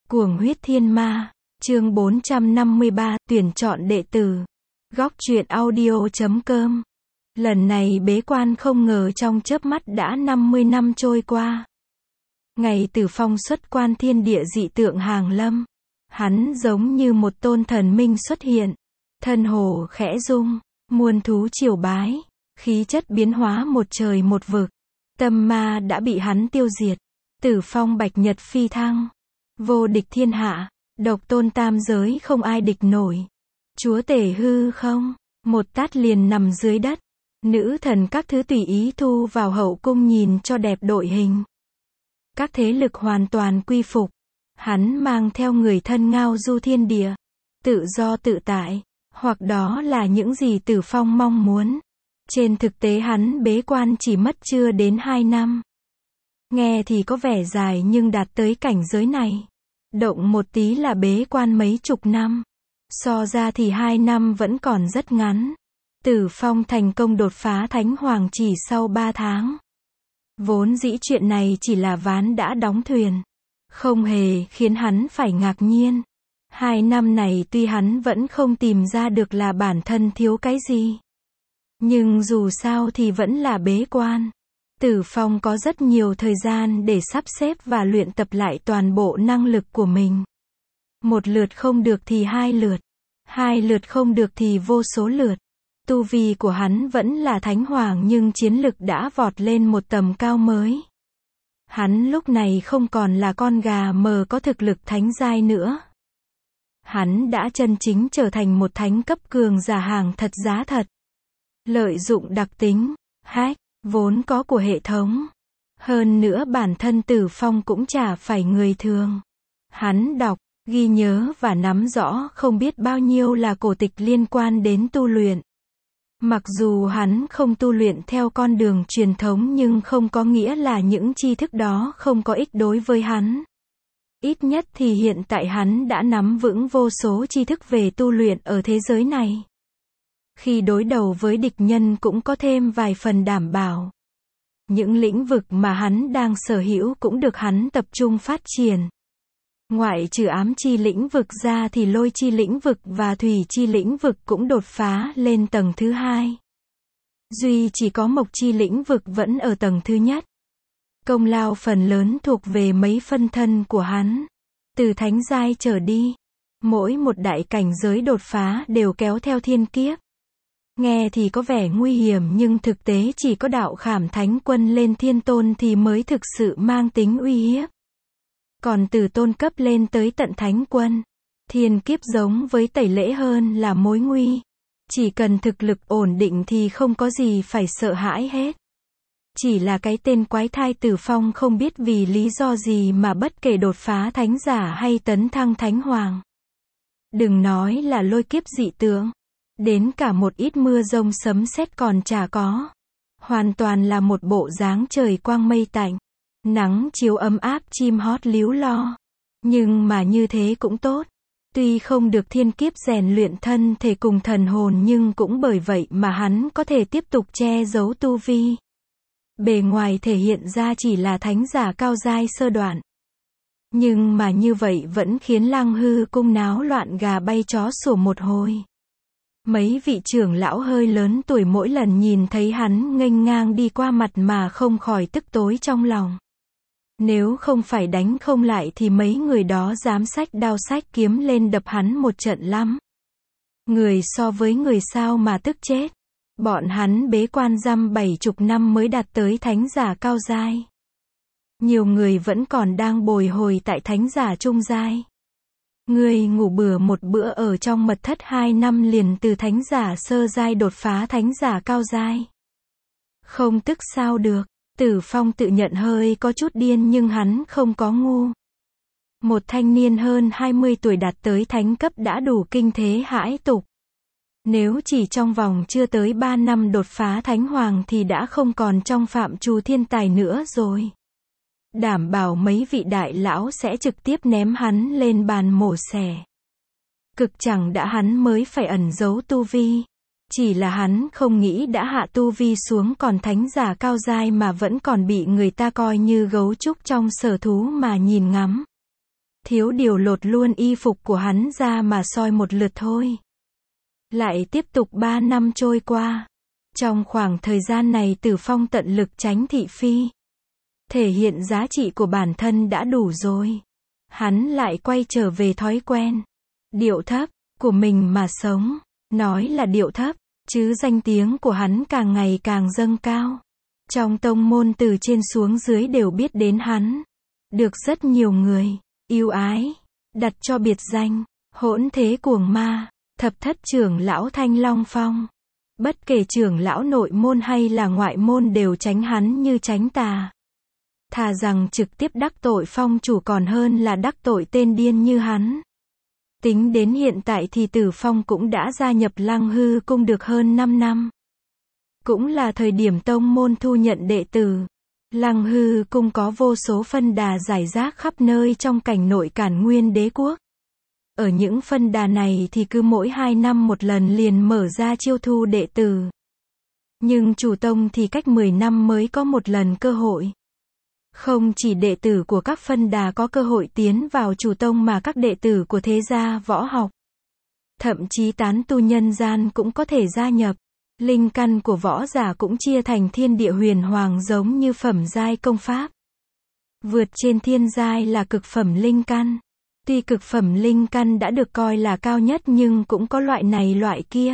Cuồng huyết thiên ma, chương 453, tuyển chọn đệ tử. Góc truyện audio.com. Lần này bế quan không ngờ trong chớp mắt đã 50 năm trôi qua. Ngày Tử Phong xuất quan thiên địa dị tượng hàng lâm. Hắn giống như một tôn thần minh xuất hiện. Thân hồ khẽ rung, muôn thú triều bái. Khí chất biến hóa một trời một vực. Tâm ma đã bị hắn tiêu diệt. Tử Phong bạch nhật phi thăng. Vô địch thiên hạ, độc tôn tam giới không ai địch nổi. Chúa tể hư không, một tát liền nằm dưới đất. Nữ thần các thứ tùy ý thu vào hậu cung nhìn cho đẹp đội hình. Các thế lực hoàn toàn quy phục. Hắn mang theo người thân ngao du thiên địa. Tự do tự tại, hoặc đó là những gì Tử Phong mong muốn. Trên thực tế hắn bế quan chỉ mất chưa đến 2 năm. Nghe thì có vẻ dài nhưng đạt tới cảnh giới này. Động một tí là bế quan mấy chục năm. So ra thì 2 năm vẫn còn rất ngắn. Tử Phong thành công đột phá Thánh Hoàng chỉ sau 3 tháng. Vốn dĩ chuyện này chỉ là ván đã đóng thuyền. Không hề khiến hắn phải ngạc nhiên. 2 năm này tuy hắn vẫn không tìm ra được là bản thân thiếu cái gì. Nhưng dù sao thì vẫn là bế quan. Tử Phong có rất nhiều thời gian để sắp xếp và luyện tập lại toàn bộ năng lực của mình. Một lượt không được thì 2 lượt. 2 lượt không được thì vô số lượt. Tu vi của hắn vẫn là Thánh Hoàng nhưng chiến lực đã vọt lên một tầm cao mới. Hắn lúc này không còn là con gà mờ có thực lực thánh giai nữa. Hắn đã chân chính trở thành một thánh cấp cường giả hàng thật giá thật. Lợi dụng đặc tính, hack, vốn có của hệ thống. Hơn nữa bản thân Tử Phong cũng chả phải người thường. Hắn đọc, ghi nhớ và nắm rõ không biết bao nhiêu là cổ tịch liên quan đến tu luyện. Mặc dù hắn không tu luyện theo con đường truyền thống nhưng không có nghĩa là những tri thức đó không có ích đối với hắn. Ít nhất thì hiện tại hắn đã nắm vững vô số tri thức về tu luyện ở thế giới này. Khi đối đầu với địch nhân cũng có thêm vài phần đảm bảo. Những lĩnh vực mà hắn đang sở hữu cũng được hắn tập trung phát triển. Ngoại trừ ám chi lĩnh vực ra thì lôi chi lĩnh vực và thủy chi lĩnh vực cũng đột phá lên tầng thứ 2. Duy chỉ có mộc chi lĩnh vực vẫn ở tầng thứ nhất. Công lao phần lớn thuộc về mấy phân thân của hắn. Từ thánh giai trở đi, mỗi một đại cảnh giới đột phá đều kéo theo thiên kiếp. Nghe thì có vẻ nguy hiểm nhưng thực tế chỉ có đạo Khảm Thánh Quân lên thiên tôn thì mới thực sự mang tính uy hiếp. Còn từ tôn cấp lên tới tận Thánh Quân, thiên kiếp giống với tẩy lễ hơn là mối nguy. Chỉ cần thực lực ổn định thì không có gì phải sợ hãi hết. Chỉ là cái tên quái thai Tử Phong không biết vì lý do gì mà bất kể đột phá thánh giả hay tấn thăng Thánh Hoàng. Đừng nói là lôi kiếp dị tượng. Đến cả một ít mưa rông sấm sét còn chả có. Hoàn toàn là một bộ dáng trời quang mây tạnh. Nắng chiếu ấm áp chim hót líu lo. Nhưng mà như thế cũng tốt. Tuy không được thiên kiếp rèn luyện thân thể cùng thần hồn nhưng cũng bởi vậy mà hắn có thể tiếp tục che giấu tu vi. Bề ngoài thể hiện ra chỉ là thánh giả cao giai sơ đoạn. Nhưng mà như vậy vẫn khiến Lăng Hư cung náo loạn gà bay chó sủa một hồi. Mấy vị trưởng lão hơi lớn tuổi mỗi lần nhìn thấy hắn nghênh ngang đi qua mặt mà không khỏi tức tối trong lòng. Nếu không phải đánh không lại thì mấy người đó dám xách đao xách kiếm lên đập hắn một trận lắm. Người so với người sao mà tức chết. Bọn hắn bế quan dăm 70 năm mới đạt tới thánh giả cao giai. Nhiều người vẫn còn đang bồi hồi tại thánh giả trung giai. Người ngủ bừa một bữa ở trong mật thất 2 năm liền từ thánh giả sơ giai đột phá thánh giả cao giai. Không tức sao được. Tử Phong tự nhận hơi có chút điên nhưng hắn không có ngu. Một thanh niên hơn 20 tuổi đạt tới thánh cấp đã đủ kinh thế hãi tục. Nếu chỉ trong vòng chưa tới 3 năm đột phá Thánh Hoàng thì đã không còn trong phạm trù thiên tài nữa rồi. Đảm bảo mấy vị đại lão sẽ trực tiếp ném hắn lên bàn mổ xẻ. Cực chẳng đã hắn mới phải ẩn giấu tu vi. Chỉ là hắn không nghĩ đã hạ tu vi xuống còn thánh giả cao giai mà vẫn còn bị người ta coi như gấu trúc trong sở thú mà nhìn ngắm. thiếu điều lột luôn y phục của hắn ra mà soi một lượt thôi. Lại tiếp tục 3 năm trôi qua. Trong khoảng thời gian này Tử Phong tận lực tránh thị phi. Thể hiện giá trị của bản thân đã đủ rồi. Hắn lại quay trở về thói quen. Điệu thấp, của mình mà sống. Nói là điệu thấp, chứ danh tiếng của hắn càng ngày càng dâng cao. Trong tông môn từ trên xuống dưới đều biết đến hắn. Được rất nhiều người yêu ái, đặt cho biệt danh, hỗn thế cuồng ma, thập thất trưởng lão Thanh Long Phong. Bất kể trưởng lão nội môn hay là ngoại môn đều tránh hắn như tránh tà. Thà rằng trực tiếp đắc tội phong chủ còn hơn là đắc tội tên điên như hắn. Tính đến hiện tại thì Tử Phong cũng đã gia nhập Lăng Hư Cung được hơn 5 năm. Cũng là thời điểm tông môn thu nhận đệ tử. Lăng Hư Cung có vô số phân đà rải rác khắp nơi trong cảnh nội Cản Nguyên Đế quốc. Ở những phân đà này thì cứ mỗi 2 năm một lần liền mở ra chiêu thu đệ tử. Nhưng chủ tông thì cách 10 năm mới có một lần cơ hội. Không chỉ đệ tử của các phân đà có cơ hội tiến vào chủ tông mà các đệ tử của thế gia võ học, thậm chí tán tu nhân gian cũng có thể gia nhập. Linh căn của võ giả cũng chia thành thiên địa huyền hoàng giống như phẩm giai công pháp. Vượt trên thiên giai là cực phẩm linh căn. Tuy cực phẩm linh căn đã được coi là cao nhất nhưng cũng có loại này loại kia.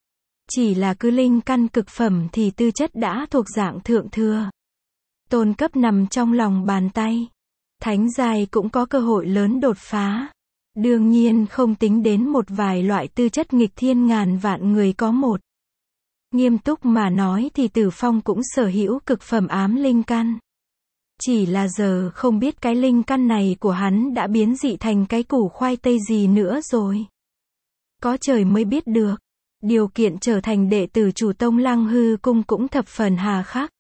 Chỉ là cứ linh căn cực phẩm thì tư chất đã thuộc dạng thượng thừa. Tôn cấp nằm trong lòng bàn tay. Thánh giai cũng có cơ hội lớn đột phá. Đương nhiên không tính đến một vài loại tư chất nghịch thiên ngàn vạn người có một. Nghiêm túc mà nói thì Tử Phong cũng sở hữu cực phẩm ám linh căn. Chỉ là giờ không biết cái linh căn này của hắn đã biến dị thành cái củ khoai tây gì nữa rồi. Có trời mới biết được. Điều kiện trở thành đệ tử chủ tông Lăng Hư Cung cũng thập phần hà khắc.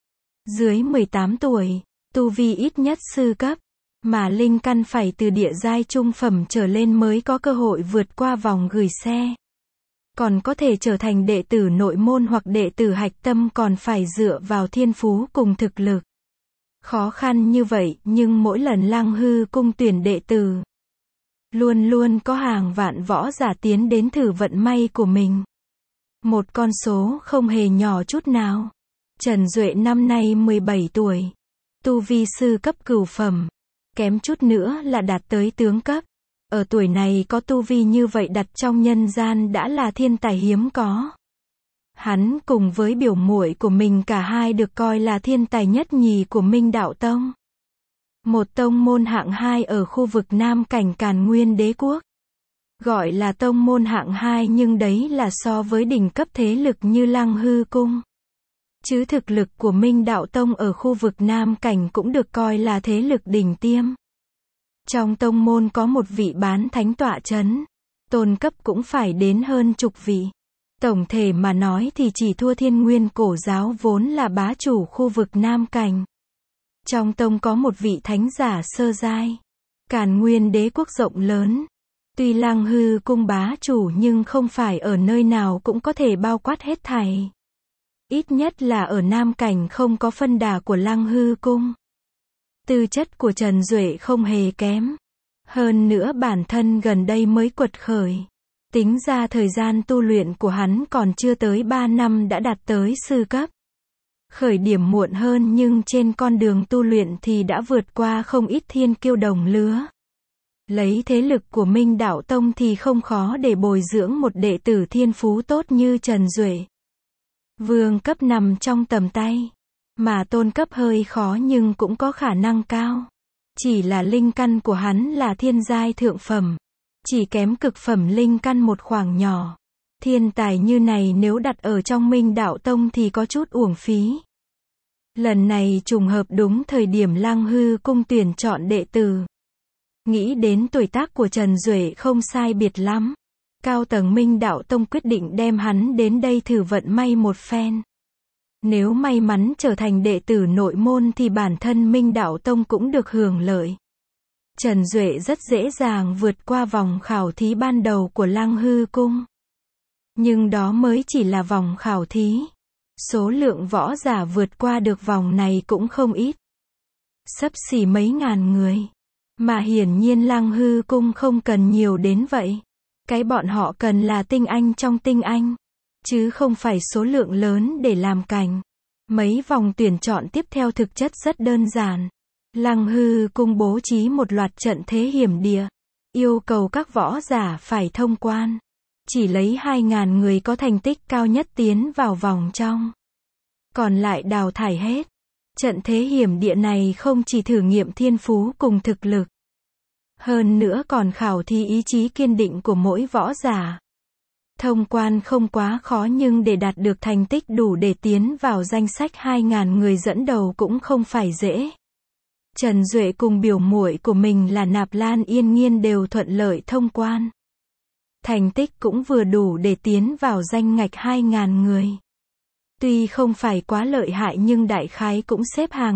Dưới 18 tuổi, tu vi ít nhất sư cấp, mà linh căn phải từ địa giai trung phẩm trở lên mới có cơ hội vượt qua vòng gửi xe. Còn có thể trở thành đệ tử nội môn hoặc đệ tử hạch tâm còn phải dựa vào thiên phú cùng thực lực. Khó khăn như vậy nhưng mỗi lần Lăng Hư Cung tuyển đệ tử, luôn luôn có hàng vạn võ giả tiến đến thử vận may của mình. Một con số không hề nhỏ chút nào. Trần Duệ năm nay 17 tuổi. Tu vi sư cấp cửu phẩm. Kém chút nữa là đạt tới tướng cấp. Ở tuổi này có tu vi như vậy đặt trong nhân gian đã là thiên tài hiếm có. Hắn cùng với biểu muội của mình cả hai được coi là thiên tài nhất nhì của Minh Đạo Tông. Một tông môn hạng 2 ở khu vực Nam Cảnh Càn Nguyên Đế quốc. Gọi là tông môn hạng 2 nhưng đấy là so với đỉnh cấp thế lực như Lăng Hư Cung. Chứ thực lực của Minh Đạo Tông ở khu vực Nam Cảnh cũng được coi là thế lực đỉnh tiêm. Trong tông môn có một vị bán thánh tọa chấn. Tôn cấp cũng phải đến hơn chục vị. Tổng thể mà nói thì chỉ thua Thiên Nguyên Cổ Giáo vốn là bá chủ khu vực Nam Cảnh. Trong tông có một vị thánh giả sơ giai. Càn Nguyên Đế quốc rộng lớn. Tuy Lăng Hư Cung bá chủ nhưng không phải ở nơi nào cũng có thể bao quát hết thảy. Ít nhất là ở Nam Cảnh không có phân đà của Lăng Hư Cung. Tư chất của Trần Duệ không hề kém. Hơn nữa bản thân gần đây mới quật khởi. Tính ra thời gian tu luyện của hắn còn chưa tới 3 năm đã đạt tới sư cấp. Khởi điểm muộn hơn nhưng trên con đường tu luyện thì đã vượt qua không ít thiên kiêu đồng lứa. Lấy thế lực của Minh Đạo Tông thì không khó để bồi dưỡng một đệ tử thiên phú tốt như Trần Duệ. Vương cấp nằm trong tầm tay. Mà tôn cấp hơi khó nhưng cũng có khả năng cao. Chỉ là linh căn của hắn là thiên giai thượng phẩm. Chỉ kém cực phẩm linh căn một khoảng nhỏ. Thiên tài như này nếu đặt ở trong Minh Đạo Tông thì có chút uổng phí. Lần này trùng hợp đúng thời điểm Lăng Hư Cung tuyển chọn đệ tử. Nghĩ đến tuổi tác của Trần Duệ không sai biệt lắm. Cao tầng Minh Đạo Tông quyết định đem hắn đến đây thử vận may một phen. Nếu may mắn trở thành đệ tử nội môn thì bản thân Minh Đạo Tông cũng được hưởng lợi. Trần Duệ rất dễ dàng vượt qua vòng khảo thí ban đầu của Lăng Hư Cung. Nhưng đó mới chỉ là vòng khảo thí. Số lượng võ giả vượt qua được vòng này cũng không ít. Xấp xỉ mấy ngàn người. Mà hiển nhiên Lăng Hư Cung không cần nhiều đến vậy. Cái bọn họ cần là tinh anh trong tinh anh, chứ không phải số lượng lớn để làm cành. Mấy vòng tuyển chọn tiếp theo thực chất rất đơn giản. Lăng Hư Cung bố trí một loạt trận thế hiểm địa, yêu cầu các võ giả phải thông quan. Chỉ lấy 2.000 người có thành tích cao nhất tiến vào vòng trong. Còn lại đào thải hết. Trận thế hiểm địa này không chỉ thử nghiệm thiên phú cùng thực lực, hơn nữa còn khảo thí ý chí kiên định của mỗi võ giả. Thông quan không quá khó nhưng để đạt được thành tích đủ để tiến vào danh sách 2.000 người dẫn đầu cũng không phải dễ. Trần Duệ cùng biểu muội của mình là Nạp Lan Yên Nhiên đều thuận lợi thông quan. Thành tích cũng vừa đủ để tiến vào danh ngạch 2.000 người. Tuy không phải quá lợi hại nhưng đại khái cũng xếp hàng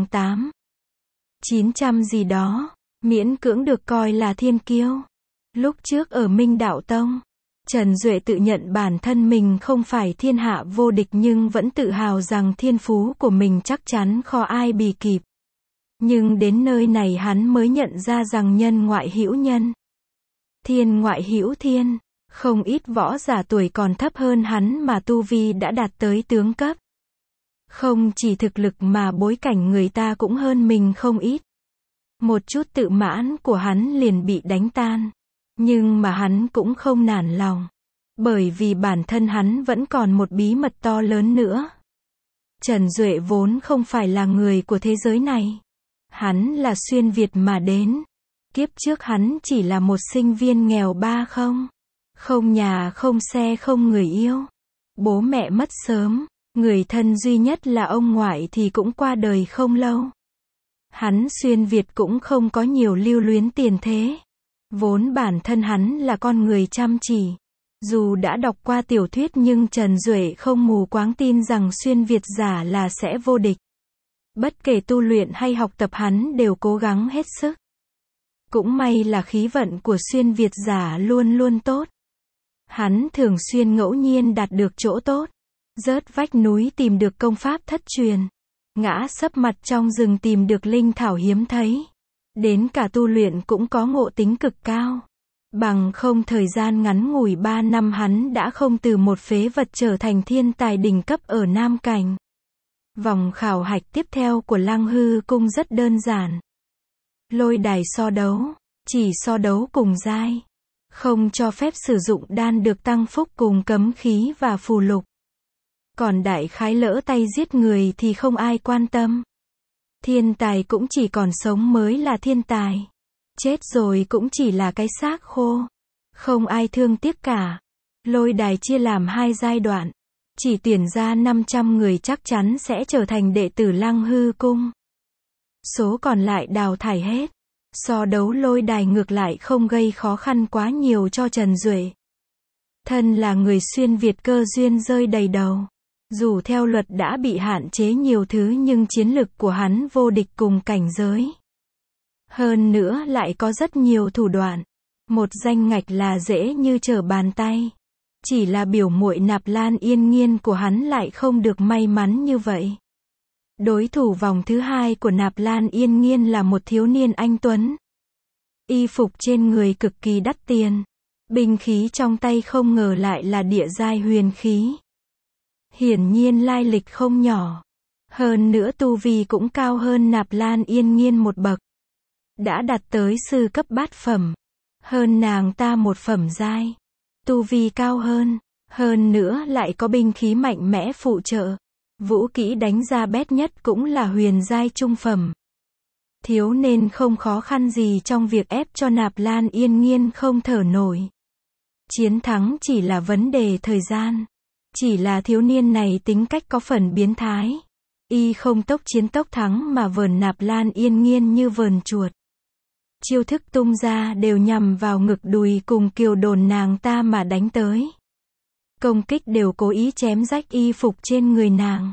900 gì đó, miễn cưỡng được coi là thiên kiêu. Lúc trước ở Minh Đạo Tông, Trần Duệ tự nhận bản thân mình không phải thiên hạ vô địch nhưng vẫn tự hào rằng thiên phú của mình chắc chắn khó ai bì kịp. Nhưng đến nơi này hắn mới nhận ra rằng nhân ngoại hữu nhân, thiên ngoại hữu thiên. Không ít võ giả tuổi còn thấp hơn hắn mà tu vi đã đạt tới tướng cấp. Không chỉ thực lực mà bối cảnh người ta cũng hơn mình không ít. Một chút tự mãn của hắn liền bị đánh tan. Nhưng mà hắn cũng không nản lòng. Bởi vì bản thân hắn vẫn còn một bí mật to lớn nữa. Trần Duệ vốn không phải là người của thế giới này. Hắn là xuyên Việt mà đến. Kiếp trước hắn chỉ là một sinh viên nghèo không nhà không xe không người yêu. Bố mẹ mất sớm, người thân duy nhất là ông ngoại thì cũng qua đời không lâu. Hắn xuyên Việt cũng không có nhiều lưu luyến tiền thế. Vốn bản thân hắn là con người chăm chỉ. Dù đã đọc qua tiểu thuyết nhưng Trần Duệ không mù quáng tin rằng xuyên Việt giả là sẽ vô địch. Bất kể tu luyện hay học tập hắn đều cố gắng hết sức. Cũng may là khí vận của xuyên Việt giả luôn luôn tốt. Hắn thường xuyên ngẫu nhiên đạt được chỗ tốt. Rớt vách núi tìm được công pháp thất truyền. Ngã sấp mặt trong rừng tìm được linh thảo hiếm thấy. Đến cả tu luyện cũng có ngộ tính cực cao. Bằng không thời gian ngắn ngủi 3 năm hắn đã không từ một phế vật trở thành thiên tài đỉnh cấp ở Nam Cảnh. Vòng khảo hạch tiếp theo của Lăng Hư Cung rất đơn giản. Lôi đài so đấu, chỉ so đấu cùng giai. Không cho phép sử dụng đan được tăng phúc cùng cấm khí và phù lục. Còn đại khái lỡ tay giết người thì không ai quan tâm. Thiên tài cũng chỉ còn sống mới là thiên tài. Chết rồi cũng chỉ là cái xác khô. Không ai thương tiếc cả. Lôi đài chia làm 2 giai đoạn. Chỉ tuyển ra 500 người chắc chắn sẽ trở thành đệ tử Lăng Hư Cung. Số còn lại đào thải hết. So đấu lôi đài ngược lại không gây khó khăn quá nhiều cho Trần Duệ. Thân là người xuyên Việt cơ duyên rơi đầy đầu. Dù theo luật đã bị hạn chế nhiều thứ nhưng chiến lực của hắn vô địch cùng cảnh giới. Hơn nữa lại có rất nhiều thủ đoạn. Một danh ngạch là dễ như trở bàn tay. Chỉ là biểu muội Nạp Lan Yên Nhiên của hắn lại không được may mắn như vậy. Đối thủ vòng thứ 2 của Nạp Lan Yên Nhiên là một thiếu niên anh tuấn. Y phục trên người cực kỳ đắt tiền. Binh khí trong tay không ngờ lại là địa giai huyền khí. Hiển nhiên lai lịch không nhỏ. Hơn nữa tu vi cũng cao hơn Nạp Lan Yên Nhiên một bậc. Đã đạt tới sư cấp bát phẩm. Hơn nàng ta một phẩm giai. Tu vi cao hơn. Hơn nữa lại có binh khí mạnh mẽ phụ trợ. Vũ kỹ đánh ra bét nhất cũng là huyền giai trung phẩm. Thiếu nên không khó khăn gì trong việc ép cho Nạp Lan Yên Nhiên không thở nổi. Chiến thắng chỉ là vấn đề thời gian. Chỉ là thiếu niên này tính cách có phần biến thái. Y không tốc chiến tốc thắng mà vờn Nạp Lan Yên Nhiên như vờn chuột. Chiêu thức tung ra đều nhằm vào ngực đùi cùng kiều đồn nàng ta mà đánh tới. Công kích đều cố ý chém rách y phục trên người nàng.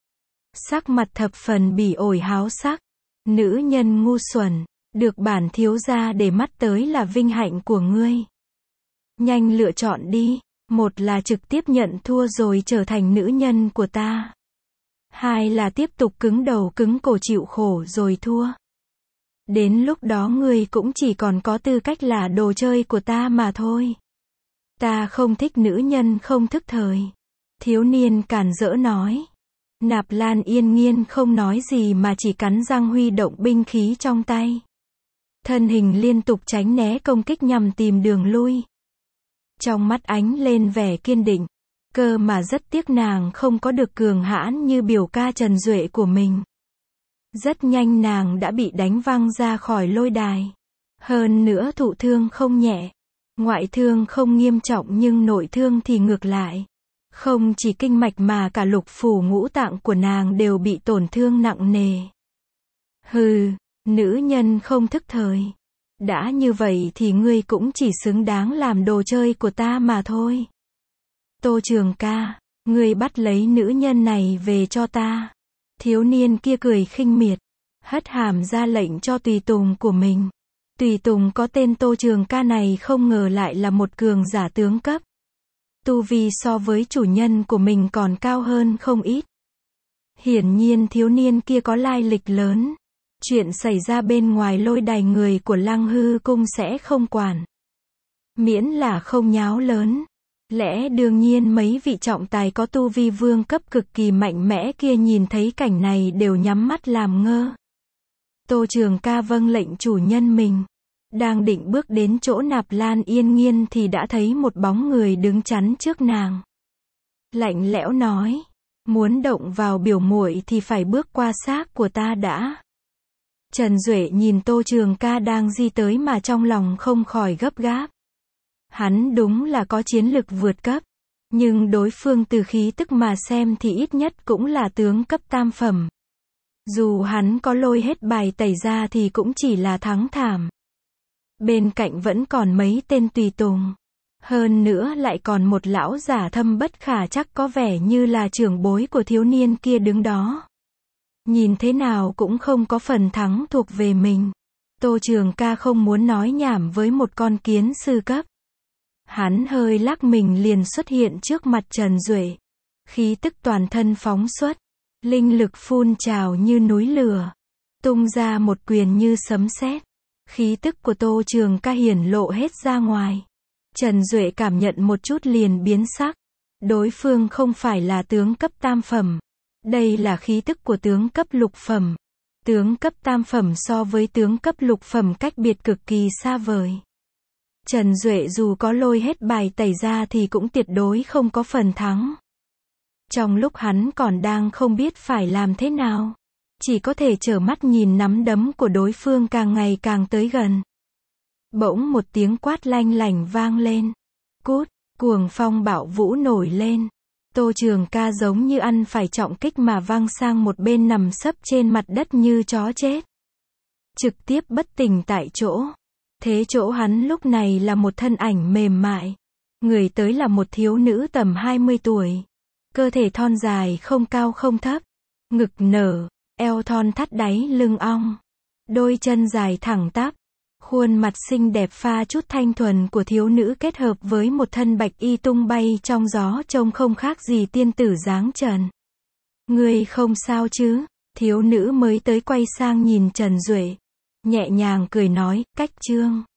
Sắc mặt thập phần bỉ ổi háo sắc. Nữ nhân ngu xuẩn, được bản thiếu gia để mắt tới là vinh hạnh của ngươi. Nhanh lựa chọn đi, một là trực tiếp nhận thua rồi trở thành nữ nhân của ta. Hai là tiếp tục cứng đầu cứng cổ chịu khổ rồi thua. Đến lúc đó ngươi cũng chỉ còn có tư cách là đồ chơi của ta mà thôi. Ta không thích nữ nhân không thức thời. Thiếu niên càn rỡ nói. Nạp Lan Yên Nhiên không nói gì mà chỉ cắn răng huy động binh khí trong tay. Thân hình liên tục tránh né công kích nhằm tìm đường lui. Trong mắt ánh lên vẻ kiên định. Cơ mà rất tiếc nàng không có được cường hãn như biểu ca Trần Duệ của mình. Rất nhanh nàng đã bị đánh văng ra khỏi lôi đài. Hơn nữa thụ thương không nhẹ. Ngoại thương không nghiêm trọng nhưng nội thương thì ngược lại. Không chỉ kinh mạch mà cả lục phủ ngũ tạng của nàng đều bị tổn thương nặng nề. Hừ, nữ nhân không thức thời. Đã như vậy thì ngươi cũng chỉ xứng đáng làm đồ chơi của ta mà thôi. Tô Trường ca, ngươi bắt lấy nữ nhân này về cho ta. Thiếu niên kia cười khinh miệt, hất hàm ra lệnh cho tùy tùng của mình. Tùy tùng có tên Tô Trường ca này không ngờ lại là một cường giả tướng cấp. Tu vi so với chủ nhân của mình còn cao hơn không ít. Hiển nhiên thiếu niên kia có lai lịch lớn. Chuyện xảy ra bên ngoài lôi đài người của Lăng Hư Cung sẽ không quản. Miễn là không nháo lớn. Lẽ đương nhiên mấy vị trọng tài có tu vi vương cấp cực kỳ mạnh mẽ kia nhìn thấy cảnh này đều nhắm mắt làm ngơ. Tô Trường ca vâng lệnh chủ nhân mình. Đang định bước đến chỗ Nạp Lan Yên Nhiên thì đã thấy một bóng người đứng chắn trước nàng. Lạnh lẽo nói. Muốn động vào biểu muội thì phải bước qua xác của ta đã. Trần Duệ nhìn Tô Trường ca đang di tới mà trong lòng không khỏi gấp gáp. Hắn đúng là có chiến lực vượt cấp. Nhưng đối phương từ khí tức mà xem thì ít nhất cũng là tướng cấp tam phẩm. Dù hắn có lôi hết bài tẩy ra thì cũng chỉ là thắng thảm. Bên cạnh vẫn còn mấy tên tùy tùng. Hơn nữa lại còn một lão giả thâm bất khả chắc có vẻ như là trưởng bối của thiếu niên kia đứng đó. Nhìn thế nào cũng không có phần thắng thuộc về mình. Tô Trường ca không muốn nói nhảm với một con kiến sư cấp. Hắn hơi lắc mình liền xuất hiện trước mặt Trần Duệ. Khí tức toàn thân phóng xuất. Linh lực phun trào như núi lửa. Tung ra một quyền như sấm sét. Khí tức của Tô Trường ca hiển lộ hết ra ngoài. Trần Duệ cảm nhận một chút liền biến sắc. Đối phương không phải là tướng cấp tam phẩm. Đây là khí tức của tướng cấp lục phẩm. Tướng cấp tam phẩm so với tướng cấp lục phẩm cách biệt cực kỳ xa vời. Trần Duệ dù có lôi hết bài tẩy ra thì cũng tuyệt đối không có phần thắng. Trong lúc hắn còn đang không biết phải làm thế nào, chỉ có thể trơ mắt nhìn nắm đấm của đối phương càng ngày càng tới gần. Bỗng một tiếng quát lanh lảnh vang lên. Cút, cuồng phong bạo vũ nổi lên. Tô Trường ca giống như ăn phải trọng kích mà văng sang một bên nằm sấp trên mặt đất như chó chết. Trực tiếp bất tỉnh tại chỗ. Thế chỗ hắn lúc này là một thân ảnh mềm mại. Người tới là một thiếu nữ tầm 20 tuổi. Cơ thể thon dài không cao không thấp. Ngực nở, eo thon thắt đáy lưng ong. Đôi chân dài thẳng tắp. Khuôn mặt xinh đẹp pha chút thanh thuần của thiếu nữ kết hợp với một thân bạch y tung bay trong gió trông không khác gì tiên tử dáng trần. Ngươi không sao chứ? Thiếu nữ mới tới quay sang nhìn Trần Duệ. Nhẹ nhàng cười nói, cách chương.